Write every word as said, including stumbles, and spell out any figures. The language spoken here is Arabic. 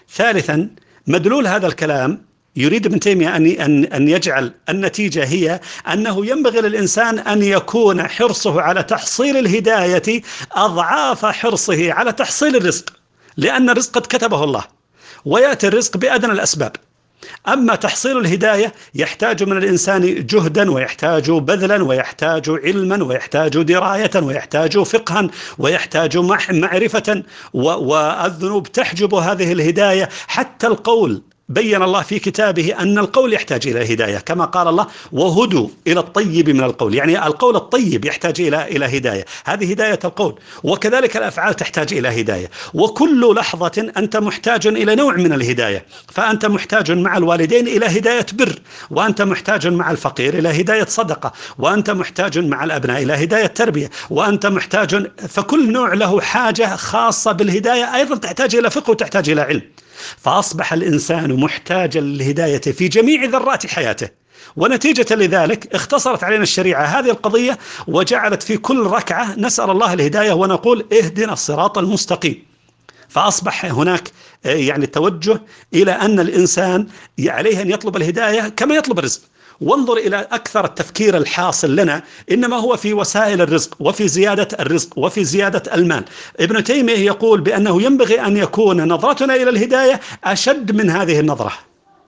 ثالثا، مدلول هذا الكلام يريد ابن تيمية أن أن أن يجعل النتيجة هي أنه ينبغي للإنسان أن يكون حرصه على تحصيل الهداية أضعاف حرصه على تحصيل الرزق، لأن الرزق قد كتبه الله، ويأتي الرزق بأدنى الأسباب. أما تحصيل الهداية يحتاج من الإنسان جهدا، ويحتاج بذلا، ويحتاج علما، ويحتاج دراية، ويحتاج فقها، ويحتاج معرفة، والذنوب تحجب هذه الهداية. حتى القول بين الله في كتابه أن القول يحتاج إلى هداية، كما قال الله: وهدوا إلى الطيب من القول، يعني القول الطيب يحتاج إلى إلى هداية، هذه هداية القول. وكذلك الأفعال تحتاج إلى هداية، وكل لحظة أنت محتاج إلى نوع من الهداية. فأنت محتاج مع الوالدين إلى هداية بر، وأنت محتاج مع الفقير إلى هداية صدقة، وأنت محتاج مع الأبناء إلى هداية تربية، وأنت محتاج، فكل نوع له حاجة خاصة بالهداية، أيضا تحتاج إلى فقه وتحتاج إلى علم. فأصبح الإنسان محتاجا للهداية في جميع ذرات حياته، ونتيجة لذلك اختصرت علينا الشريعة هذه القضية، وجعلت في كل ركعة نسأل الله الهداية ونقول: اهدنا الصراط المستقيم. فأصبح هناك يعني توجه إلى أن الإنسان عليه أن يطلب الهداية كما يطلب الرزق. وانظر إلى أكثر التفكير الحاصل لنا إنما هو في وسائل الرزق، وفي زيادة الرزق، وفي زيادة المال. ابن تيمية يقول بأنه ينبغي أن يكون نظرتنا إلى الهداية أشد من هذه النظرة.